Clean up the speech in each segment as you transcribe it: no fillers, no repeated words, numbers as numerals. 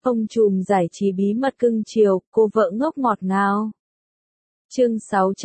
Ông trùm giải trí bí mật cưng chiều, cô vợ ngốc ngọt ngào. Chương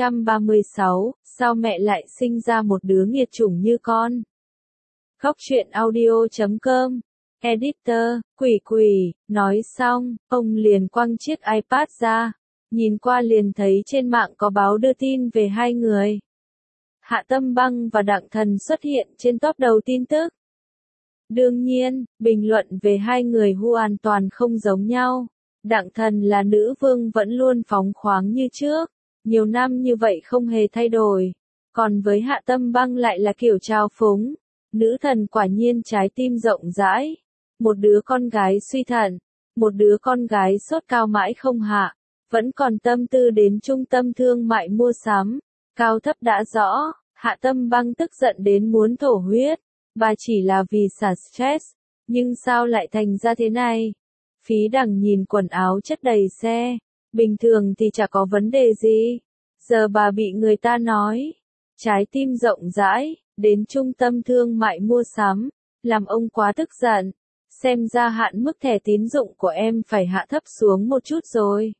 636, sao mẹ lại sinh ra một đứa nghiệt chủng như con? Khóc chuyện audio.com. Editor, quỷ, nói xong, ông liền quăng chiếc iPad ra. Nhìn qua liền thấy trên mạng có báo đưa tin về hai người. Hạ Tâm Băng và Đặng Thần xuất hiện trên top đầu tin tức. Đương nhiên, bình luận về hai người hoàn toàn không giống nhau. Đặng Thần là nữ vương vẫn luôn phóng khoáng như trước, nhiều năm như vậy không hề thay đổi. Còn với Hạ Tâm Băng lại là kiểu trao phúng. Nữ thần quả nhiên trái tim rộng rãi. Một đứa con gái suy thận, một đứa con gái sốt cao mãi không hạ, vẫn còn tâm tư đến trung tâm thương mại mua sắm. Cao thấp đã rõ, Hạ Tâm Băng tức giận đến muốn thổ huyết. Bà chỉ là vì xả stress, nhưng sao lại thành ra thế này? Phí Đằng nhìn quần áo chất đầy xe, bình thường thì chả có vấn đề gì. Giờ bà bị người ta nói, trái tim rộng rãi, đến trung tâm thương mại mua sắm, làm ông quá tức giận. Xem ra hạn mức thẻ tín dụng của em phải hạ thấp xuống một chút rồi.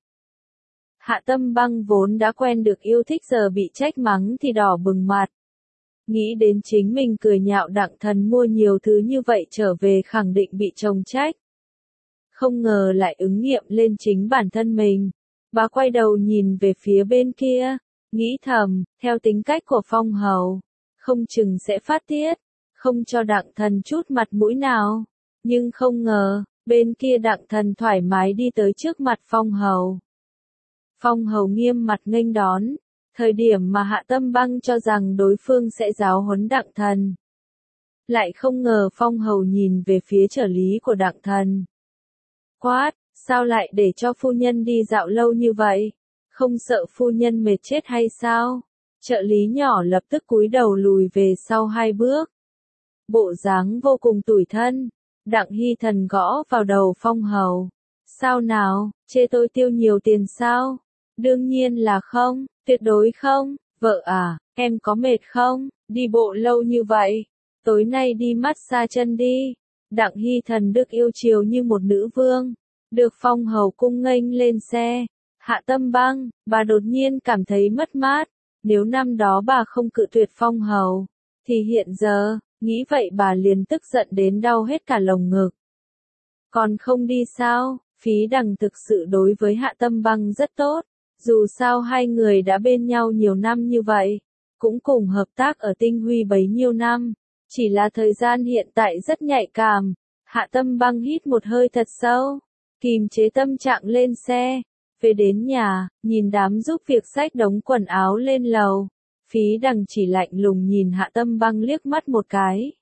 Hạ Tâm Băng vốn đã quen được yêu thích giờ bị trách mắng thì đỏ bừng mặt. Nghĩ đến chính mình cười nhạo Đặng Thần mua nhiều thứ như vậy trở về khẳng định bị chồng trách. Không ngờ lại ứng nghiệm lên chính bản thân mình. Bà quay đầu nhìn về phía bên kia, nghĩ thầm, theo tính cách của Phong Hầu, không chừng sẽ phát tiết, không cho Đặng Thần chút mặt mũi nào. Nhưng không ngờ, bên kia Đặng Thần thoải mái đi tới trước mặt Phong Hầu. Phong Hầu nghiêm mặt nghênh đón. Thời điểm mà Hạ Tâm Băng cho rằng đối phương sẽ giáo huấn Đặng Thần. Lại không ngờ Phong Hầu nhìn về phía trợ lý của Đặng Thần. Quát, sao lại để cho phu nhân đi dạo lâu như vậy? Không sợ phu nhân mệt chết hay sao? Trợ lý nhỏ lập tức cúi đầu lùi về sau 2 bước. Bộ dáng vô cùng tủi thân. Đặng Hy Thần gõ vào đầu Phong Hầu. Sao nào, chê tôi tiêu nhiều tiền sao? Đương nhiên là không. Tuyệt đối không, vợ à, em có mệt không, đi bộ lâu như vậy, tối nay đi massage chân đi. Đặng Hy Thần được yêu chiều như một nữ vương, được Phong Hầu cung nghênh lên xe. Hạ Tâm Băng, bà đột nhiên cảm thấy mất mát, nếu năm đó bà không cự tuyệt Phong Hầu, thì hiện giờ, nghĩ vậy bà liền tức giận đến đau hết cả lồng ngực. Còn không đi sao? Phí Đằng thực sự đối với Hạ Tâm Băng rất tốt. Dù sao hai người đã bên nhau nhiều năm như vậy, cũng cùng hợp tác ở Tinh Huy bấy nhiêu năm, chỉ là thời gian hiện tại rất nhạy cảm. Hạ Tâm Băng hít một hơi thật sâu, kìm chế tâm trạng lên xe, về đến nhà, nhìn đám giúp việc xách đống quần áo lên lầu. Phí Đằng chỉ lạnh lùng nhìn Hạ Tâm Băng liếc mắt một cái.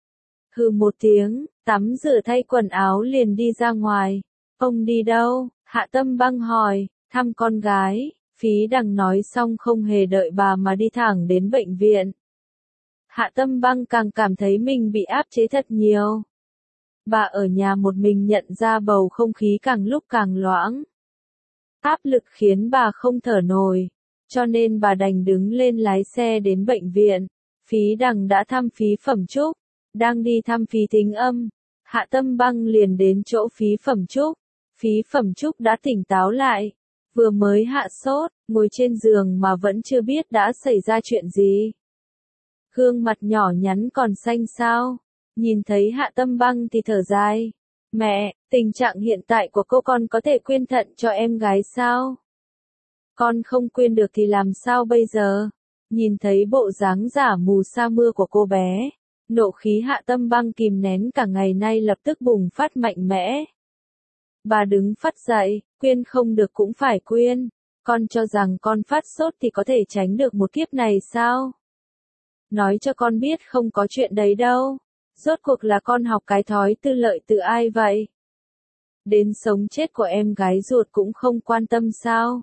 Hừ một tiếng, tắm rửa thay quần áo liền đi ra ngoài. Ông đi đâu? Hạ Tâm Băng hỏi. Thăm con gái, Phí Đằng nói xong không hề đợi bà mà đi thẳng đến bệnh viện. Hạ Tâm Băng càng cảm thấy mình bị áp chế thật nhiều. Bà ở nhà một mình nhận ra bầu không khí càng lúc càng loãng. Áp lực khiến bà không thở nổi, cho nên bà đành đứng lên lái xe đến bệnh viện. Phí Đằng đã thăm Phí Phẩm Trúc, đang đi thăm Phí Thính Âm. Hạ Tâm Băng liền đến chỗ Phí Phẩm Trúc. Phí Phẩm Trúc đã tỉnh táo lại. Vừa mới hạ sốt, ngồi trên giường mà vẫn chưa biết đã xảy ra chuyện gì. Gương mặt nhỏ nhắn còn xanh xao. Nhìn thấy Hạ Tâm Băng thì thở dài. Mẹ, tình trạng hiện tại của cô con có thể quyên thận cho em gái sao? Con không quyên được thì làm sao bây giờ? Nhìn thấy bộ dáng giả mù sa mưa của cô bé, nộ khí Hạ Tâm Băng kìm nén cả ngày nay lập tức bùng phát mạnh mẽ. Bà đứng phát dậy, quyên không được cũng phải quyên. Con cho rằng con phát sốt thì có thể tránh được một kiếp này sao? Nói cho con biết không có chuyện đấy đâu. Rốt cuộc là con học cái thói tư lợi từ ai vậy? Đến sống chết của em gái ruột cũng không quan tâm sao?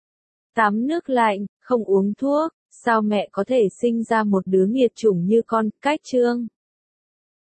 Tắm nước lạnh, không uống thuốc, sao mẹ có thể sinh ra một đứa nghiệt chủng như con? Cách chương